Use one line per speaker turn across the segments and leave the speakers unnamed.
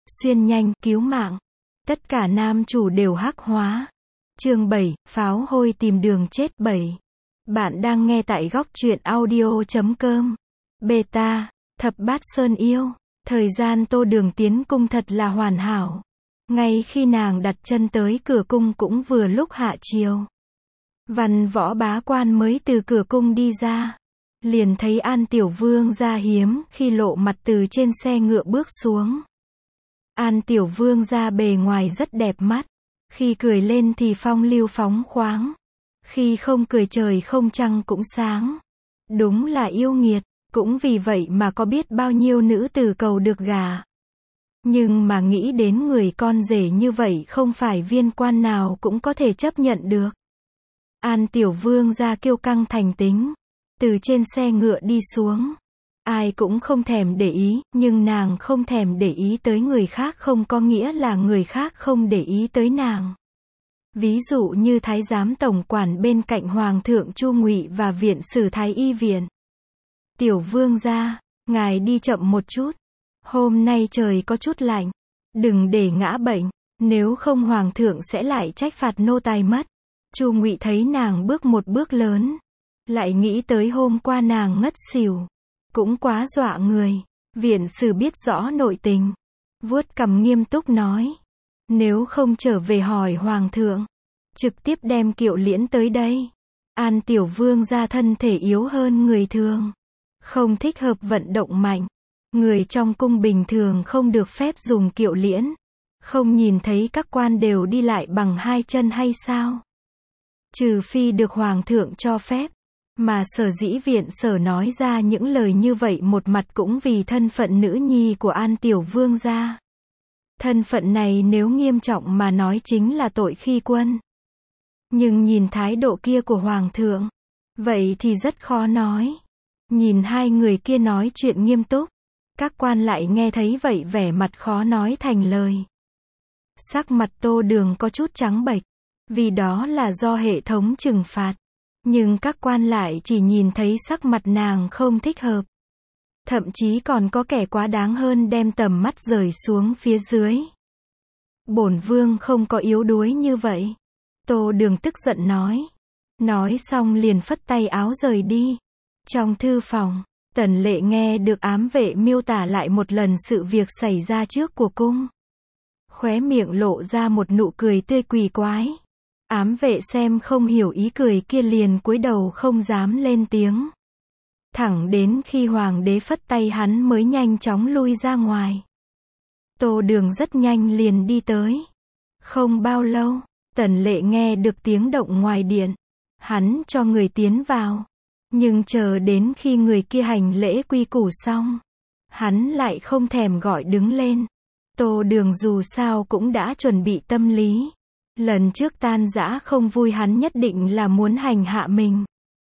xuyên nhanh, cứu mạng. Tất cả nam chủ đều hắc hóa. Chương 7, pháo hôi tìm đường chết 7. Bạn đang nghe tại góc truyện audio.com. Beta, Thập Bát Sơn Yêu. Thời gian Tô Đường tiến cung thật là hoàn hảo. Ngay khi nàng đặt chân tới cửa cung cũng vừa lúc hạ chiều. Văn Võ bá quan mới từ cửa cung đi ra. Liền thấy An Tiểu Vương gia hiếm khi lộ mặt từ trên xe ngựa bước xuống. An Tiểu Vương gia bề ngoài rất đẹp mắt. Khi cười lên thì phong lưu phóng khoáng. Khi không cười trời không trăng cũng sáng. Đúng là yêu nghiệt. Cũng vì vậy mà có biết bao nhiêu nữ tử cầu được gả. Nhưng mà nghĩ đến người con rể như vậy không phải viên quan nào cũng có thể chấp nhận được. An Tiểu Vương gia kiêu căng thành tính. Từ trên xe ngựa đi xuống. Ai cũng không thèm để ý, nhưng nàng không thèm để ý tới người khác không có nghĩa là người khác không để ý tới nàng. Ví dụ như Thái giám tổng quản bên cạnh Hoàng thượng Chu Ngụy và viện sử Thái y viện. Tiểu Vương gia, ngài đi chậm một chút. Hôm nay trời có chút lạnh. Đừng để ngã bệnh, nếu không Hoàng thượng sẽ lại trách phạt nô tài mất. Chu Ngụy thấy nàng bước một bước lớn. Lại nghĩ tới hôm qua nàng ngất xỉu. Cũng quá dọa người. Viện sử biết rõ nội tình. Vuốt cằm nghiêm túc nói. Nếu không trở về hỏi Hoàng thượng. Trực tiếp đem Kiệu Liễn tới đây. An Tiểu Vương gia thân thể yếu hơn người thường. Không thích hợp vận động mạnh. Người trong cung bình thường không được phép dùng Kiệu Liễn. Không nhìn thấy các quan đều đi lại bằng hai chân hay sao? Trừ phi được Hoàng thượng cho phép. Mà sở dĩ viện sở nói ra những lời như vậy một mặt cũng vì thân phận nữ nhi của An Tiểu Vương gia. Thân phận này nếu nghiêm trọng mà nói chính là tội khi quân. Nhưng nhìn thái độ kia của Hoàng thượng, vậy thì rất khó nói. Nhìn hai người kia nói chuyện nghiêm túc, các quan lại nghe thấy vậy vẻ mặt khó nói thành lời. Sắc mặt Tô Đường có chút trắng bệch, vì đó là do hệ thống trừng phạt. Nhưng các quan lại chỉ nhìn thấy sắc mặt nàng không thích hợp. Thậm chí còn có kẻ quá đáng hơn đem tầm mắt rời xuống phía dưới. Bổn vương không có yếu đuối như vậy. Tô Đường tức giận nói. Nói xong liền phất tay áo rời đi. Trong thư phòng, Tần Lệ nghe được ám vệ miêu tả lại một lần sự việc xảy ra trước của cung. Khóe miệng lộ ra một nụ cười tươi quỷ quái. Ám vệ xem không hiểu ý cười kia liền cúi đầu không dám lên tiếng. Thẳng đến khi Hoàng đế phất tay hắn mới nhanh chóng lui ra ngoài. Tô Đường rất nhanh liền đi tới. Không bao lâu, Tần Lệ nghe được tiếng động ngoài điện. Hắn cho người tiến vào. Nhưng chờ đến khi người kia hành lễ quy củ xong, hắn lại không thèm gọi đứng lên. Tô Đường dù sao cũng đã chuẩn bị tâm lý. Lần trước tan rã không vui hắn nhất định là muốn hành hạ mình.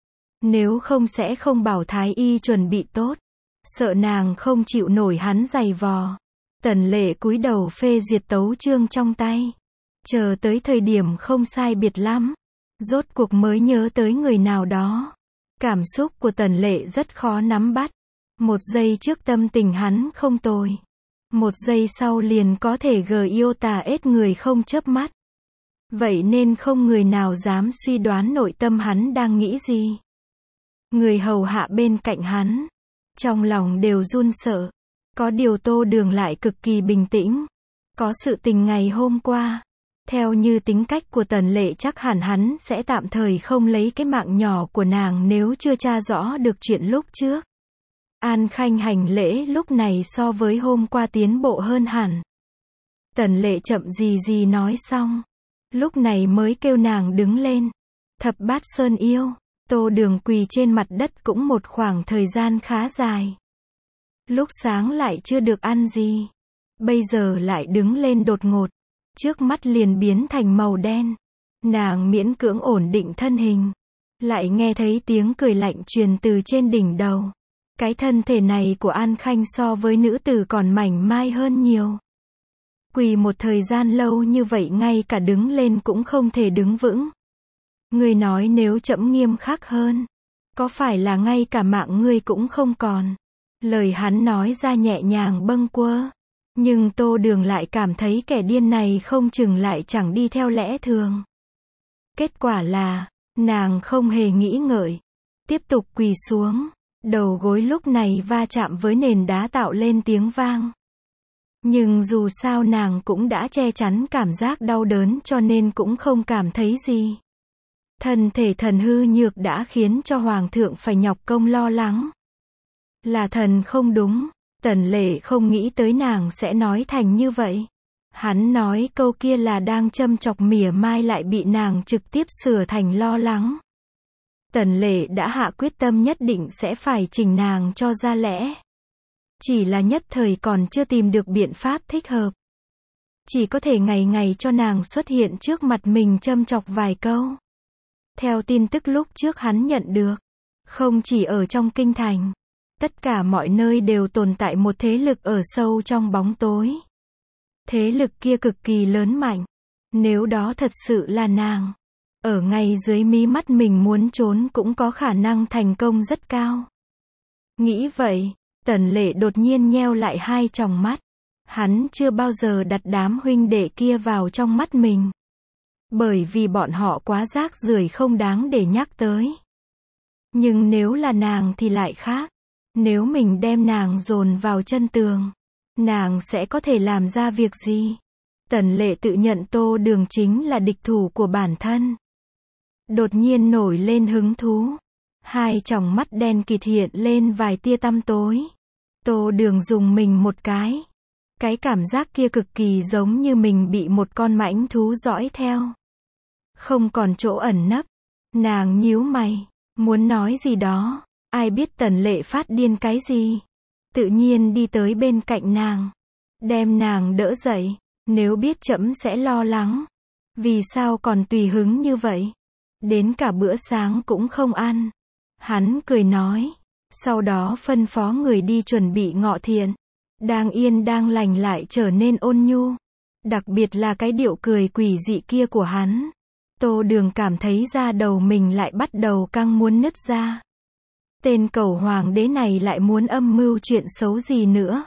Nếu không sẽ không bảo thái y chuẩn bị tốt. Sợ nàng không chịu nổi hắn giày vò. Tần Lệ cúi đầu phê duyệt tấu chương trong tay. Chờ tới thời điểm không sai biệt lắm. Rốt cuộc mới nhớ tới người nào đó. Cảm xúc của Tần Lệ rất khó nắm bắt. Một giây trước tâm tình hắn không tồi. Một giây sau liền có thể yêu tà ết người không chớp mắt. Vậy nên không người nào dám suy đoán nội tâm hắn đang nghĩ gì. Người hầu hạ bên cạnh hắn, trong lòng đều run sợ. Có điều Tô Đường lại cực kỳ bình tĩnh. Có sự tình ngày hôm qua. Theo như tính cách của Tần Lệ chắc hẳn hắn sẽ tạm thời không lấy cái mạng nhỏ của nàng nếu chưa tra rõ được chuyện lúc trước. An Khanh hành lễ lúc này so với hôm qua tiến bộ hơn hẳn. Tần Lệ chậm gì nói xong. Lúc này mới kêu nàng đứng lên. Thập Bát Sơn Yêu. Tô Đường quỳ trên mặt đất cũng một khoảng thời gian khá dài. Lúc sáng lại chưa được ăn gì. Bây giờ lại đứng lên đột ngột. Trước mắt liền biến thành màu đen. Nàng miễn cưỡng ổn định thân hình. Lại nghe thấy tiếng cười lạnh truyền từ trên đỉnh đầu. Cái thân thể này của An Khanh so với nữ tử còn mảnh mai hơn nhiều. Quỳ một thời gian lâu như vậy ngay cả đứng lên cũng không thể đứng vững. Ngươi nói nếu trẫm nghiêm khắc hơn, có phải là ngay cả mạng ngươi cũng không còn? Lời hắn nói ra nhẹ nhàng bâng quơ, Nhưng Tô Đường lại cảm thấy kẻ điên này không chừng lại chẳng đi theo lẽ thường. Kết quả là, nàng không hề nghĩ ngợi, tiếp tục quỳ xuống, đầu gối lúc này va chạm với nền đá tạo lên tiếng vang. Nhưng dù sao nàng cũng đã che chắn cảm giác đau đớn cho nên cũng không cảm thấy gì. Thân thể thần hư nhược đã khiến cho Hoàng thượng phải nhọc công lo lắng. Là thần không đúng, Tần Lệ không nghĩ tới nàng sẽ nói thành như vậy. Hắn nói câu kia là đang châm chọc mỉa mai lại bị nàng trực tiếp sửa thành lo lắng. Tần Lệ đã hạ quyết tâm nhất định sẽ phải chỉnh nàng cho ra lẽ. Chỉ là nhất thời còn chưa tìm được biện pháp thích hợp. Chỉ có thể ngày ngày cho nàng xuất hiện trước mặt mình châm chọc vài câu. Theo tin tức lúc trước hắn nhận được, không chỉ ở trong kinh thành, tất cả mọi nơi đều tồn tại một thế lực ở sâu trong bóng tối. Thế lực kia cực kỳ lớn mạnh. Nếu đó thật sự là nàng, ở ngay dưới mí mắt mình muốn trốn cũng có khả năng thành công rất cao. Nghĩ vậy, Tần Lệ đột nhiên nheo lại hai tròng mắt. Hắn chưa bao giờ đặt đám huynh đệ kia vào trong mắt mình. Bởi vì bọn họ quá rác rưởi không đáng để nhắc tới. Nhưng nếu là nàng thì lại khác. Nếu mình đem nàng dồn vào chân tường, nàng sẽ có thể làm ra việc gì? Tần Lệ tự nhận Tô Đường chính là địch thủ của bản thân. Đột nhiên nổi lên hứng thú. Hai tròng mắt đen kịt hiện lên vài tia tăm tối. Tô Đường dùng mình một cái. Cái cảm giác kia cực kỳ giống như mình bị một con mãnh thú dõi theo. Không còn chỗ ẩn nấp. Nàng nhíu mày, muốn nói gì đó. Ai biết Tần Lệ phát điên cái gì. Tự nhiên đi tới bên cạnh nàng. Đem nàng đỡ dậy. Nếu biết trẫm sẽ lo lắng. Vì sao còn tùy hứng như vậy? Đến cả bữa sáng cũng không ăn. Hắn cười nói. Sau đó phân phó người đi chuẩn bị ngọ thiện. Đang yên đang lành lại trở nên ôn nhu. Đặc biệt là cái điệu cười quỷ dị kia của hắn. Tô Đường cảm thấy da đầu mình lại bắt đầu căng muốn nứt ra. Tên cẩu hoàng đế này lại muốn âm mưu chuyện xấu gì nữa.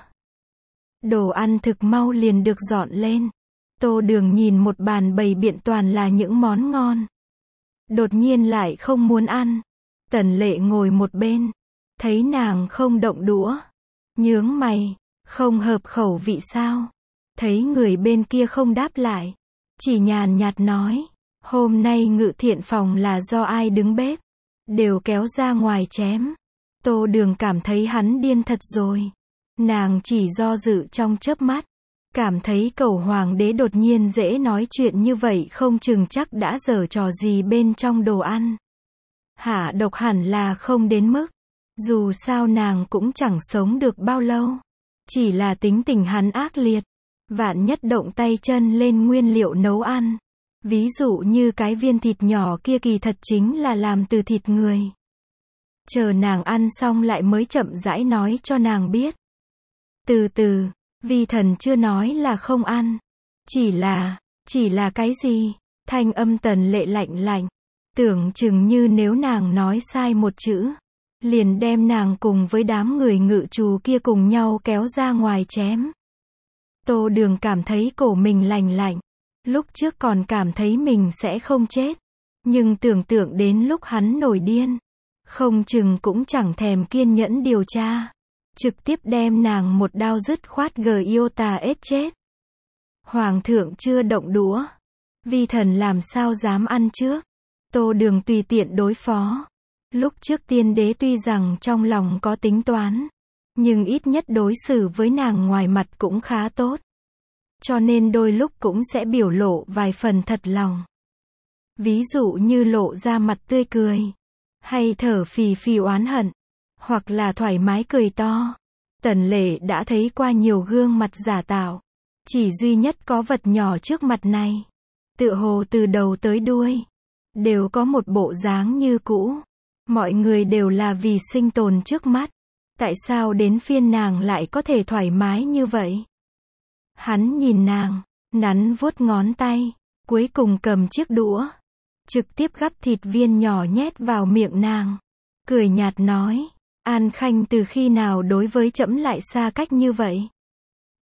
Đồ ăn thực mau liền được dọn lên. Tô Đường nhìn một bàn bày biện toàn là những món ngon. Đột nhiên lại không muốn ăn. Tần Lệ ngồi một bên. Thấy nàng không động đũa. Nhướng mày. Không hợp khẩu vị sao? Thấy người bên kia không đáp lại. Chỉ nhàn nhạt nói. Hôm nay ngự thiện phòng là do ai đứng bếp? Đều kéo ra ngoài chém. Tô Đường cảm thấy hắn điên thật rồi. Nàng chỉ do dự trong chớp mắt. Cảm thấy cẩu hoàng đế đột nhiên dễ nói chuyện như vậy không chừng chắc đã giở trò gì bên trong đồ ăn. Hạ độc hẳn là không đến mức. Dù sao nàng cũng chẳng sống được bao lâu. Chỉ là tính tình hắn ác liệt. Vạn nhất động tay chân lên nguyên liệu nấu ăn. Ví dụ như cái viên thịt nhỏ kia kỳ thật chính là làm từ thịt người. Chờ nàng ăn xong lại mới chậm rãi nói cho nàng biết. Từ từ, vi thần chưa nói là không ăn. Chỉ là cái gì? Thanh âm Tần Lệ lạnh lạnh. Tưởng chừng như nếu nàng nói sai một chữ, liền đem nàng cùng với đám người ngự trù kia cùng nhau kéo ra ngoài chém. Tô Đường cảm thấy cổ mình lành lạnh. Lúc trước còn cảm thấy mình sẽ không chết. Nhưng tưởng tượng đến lúc hắn nổi điên. Không chừng cũng chẳng thèm kiên nhẫn điều tra. Trực tiếp đem nàng một đao dứt khoát Giota ết chết. Hoàng thượng chưa động đũa. Vi thần làm sao dám ăn trước. Tô Đường tùy tiện đối phó. Lúc trước tiên đế tuy rằng trong lòng có tính toán. Nhưng ít nhất đối xử với nàng ngoài mặt cũng khá tốt. Cho nên đôi lúc cũng sẽ biểu lộ vài phần thật lòng. Ví dụ như lộ ra mặt tươi cười. Hay thở phì phì oán hận. Hoặc là thoải mái cười to. Tần Lệ đã thấy qua nhiều gương mặt giả tạo. Chỉ duy nhất có vật nhỏ trước mặt này. Tựa hồ từ đầu tới đuôi. Đều có một bộ dáng như cũ. Mọi người đều là vì sinh tồn trước mắt. Tại sao đến phiên nàng lại có thể thoải mái như vậy? Hắn nhìn nàng, nắn vuốt ngón tay, cuối cùng cầm chiếc đũa. Trực tiếp gắp thịt viên nhỏ nhét vào miệng nàng. Cười nhạt nói, An Khanh từ khi nào đối với trẫm lại xa cách như vậy?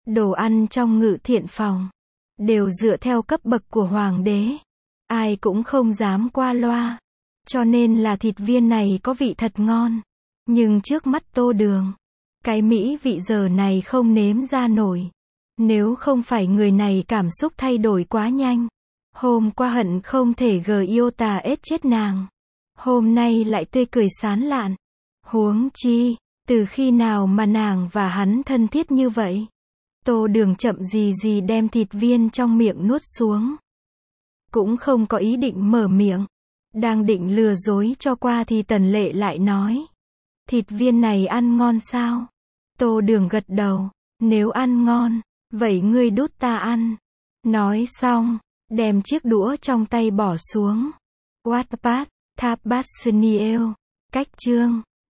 Đồ ăn trong Ngự Thiện phòng đều dựa theo cấp bậc của hoàng đế. Ai cũng không dám qua loa. Cho nên là thịt viên này có vị thật ngon. Nhưng trước mắt Tô Đường, cái mỹ vị giờ này không nếm ra nổi. Nếu không phải người này cảm xúc thay đổi quá nhanh. Hôm qua hận không thể iota ết chết nàng. Hôm nay lại tươi cười sán lạn. Huống chi, từ khi nào mà nàng và hắn thân thiết như vậy? Tô Đường chậm gì đem thịt viên trong miệng nuốt xuống. Cũng không có ý định mở miệng. Đang định lừa dối cho qua thì Tần Lệ lại nói. Thịt viên này ăn ngon sao? Tô Đường gật đầu. Nếu ăn ngon, vậy ngươi đút ta ăn. Nói xong, đem chiếc đũa trong tay bỏ xuống. Wattpad, Tháp Bát Sniel. Cách chương